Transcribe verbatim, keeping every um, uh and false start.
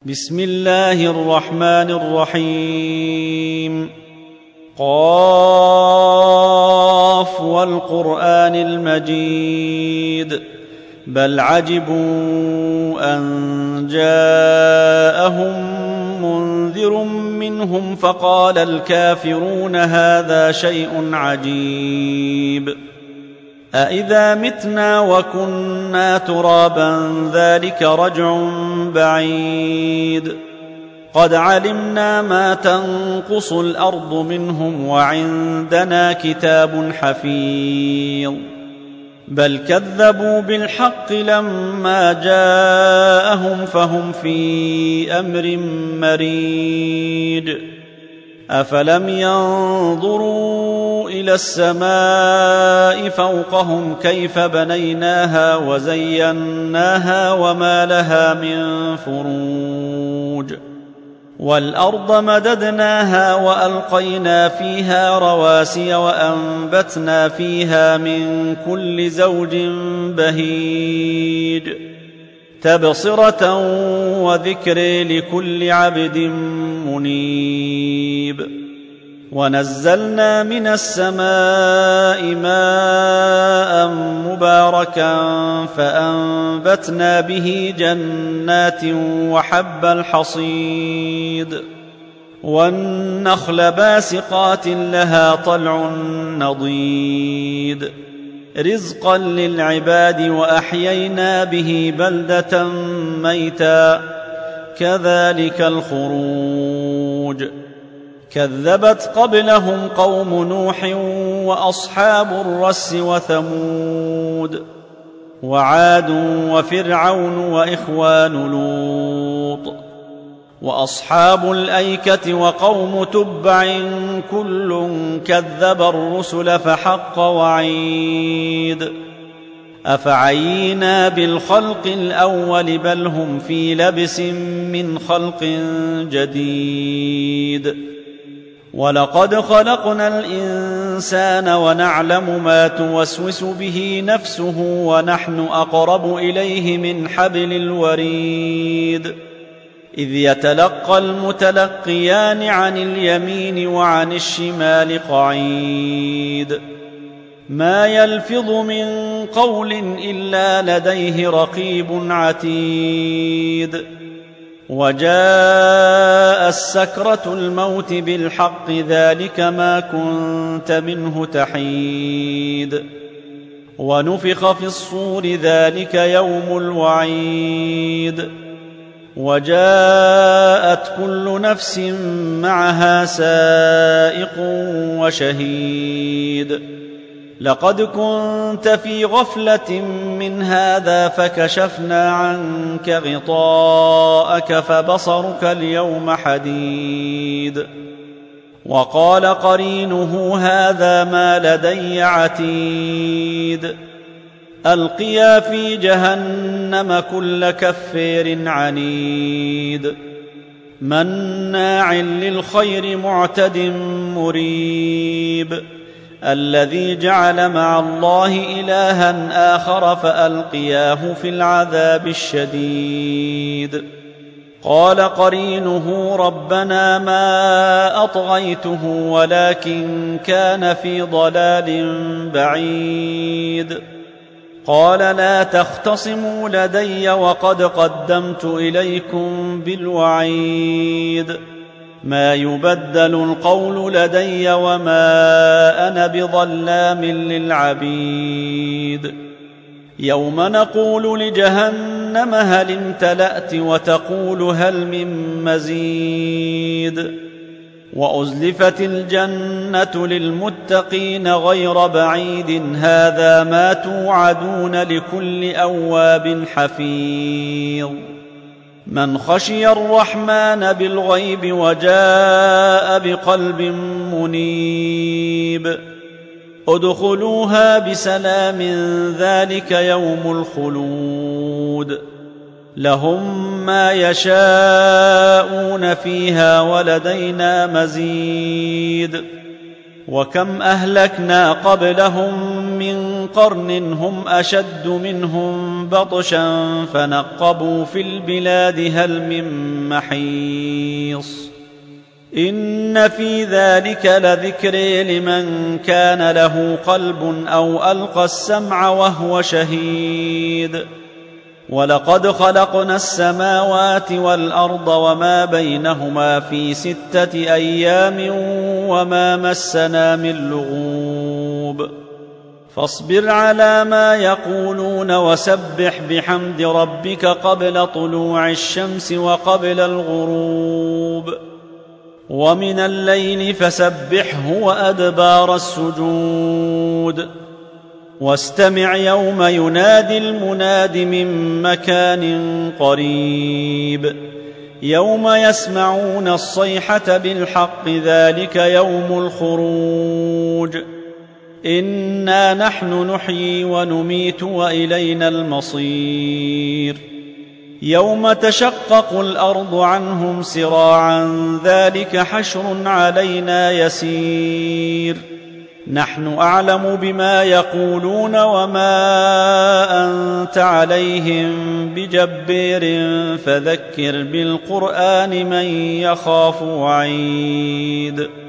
بسم الله الرحمن الرحيم. قاف والقرآن المجيد بل عجبوا أن جاءهم منذر منهم فقال الكافرون هذا شيء عجيب أإذا متنا وكنا ترابا ذلك رجع بعيد قد علمنا ما تنقص الأرض منهم وعندنا كتاب حفيظ بل كذبوا بالحق لما جاءهم فهم في أمر مريج أفلم ينظروا إلى السماء فوقهم كيف بنيناها وزيناها وما لها من فروج والأرض مددناها وألقينا فيها رواسي وأنبتنا فيها من كل زوج بهيج تبصرة وذكر لكل عبد منيب ونزلنا من السماء ماء مباركا فأنبتنا به جنات وحب الحصيد والنخل باسقات لها طلع نضيد رزقا للعباد وأحيينا به بلدة ميتا كذلك الخروج كذبت قبلهم قوم نوح وأصحاب الرس وثمود وعاد وفرعون وإخوان لوط وأصحاب الأيكة وقوم تبع كل كذب الرسل فحق وعيد أفعينا بالخلق الأول بل هم في لبس من خلق جديد ولقد خلقنا الإنسان ونعلم ما توسوس به نفسه ونحن أقرب إليه من حبل الوريد إذ يتلقى المتلقيان عن اليمين وعن الشمال قعيد ما يلفظ من قول إلا لديه رقيب عتيد وجاء السكرة الموت بالحق ذلك ما كنت منه تحيد ونفخ في الصور ذلك يوم الوعيد وجاءت كل نفس معها سائق وشهيد لقد كنت في غفلة من هذا فكشفنا عنك غطاءك فبصرك اليوم حديد وقال قرينه هذا ما لدي عتيد ألقيا في جهنم كل كفير عنيد مناع للخير معتد مريب الذي جعل مع الله إلها آخر فألقياه في العذاب الشديد قال قرينه ربنا ما أطغيته ولكن كان في ضلال بعيد قال لا تختصموا لدي وقد قدمت إليكم بالوعيد ما يبدل القول لدي وما أنا بظلام للعبيد يوم نقول لجهنم هل امتلأت وتقول هل من مزيد وأزلفت الجنة للمتقين غير بعيد هذا ما توعدون لكل أواب حفيظ من خشي الرحمن بالغيب وجاء بقلب منيب ادخلوها بسلام ذلك يوم الخلود لهم ما يشاءون فيها ولدينا مزيد وكم أهلكنا قبلهم من قرن هم أشد منهم بطشا فنقبوا في البلاد هل من محيص إن في ذلك لذكر لمن كان له قلب أو ألقى السمع وهو شهيد ولقد خلقنا السماوات والأرض وما بينهما في ستة أيام وما مسنا من لغوب فاصبر على ما يقولون وسبح بحمد ربك قبل طلوع الشمس وقبل الغروب ومن الليل فسبحه وأدبار السجود واستمع يوم ينادي المناد من مكان قريب يوم يسمعون الصيحة بالحق ذلك يوم الخروج إنا نحن نحيي ونميت وإلينا المصير يوم تشقق الأرض عنهم سراعا ذلك حشر علينا يسير نحن أعلم بما يقولون وما أنت عليهم بجبير فذكر بالقرآن من يخاف وعيد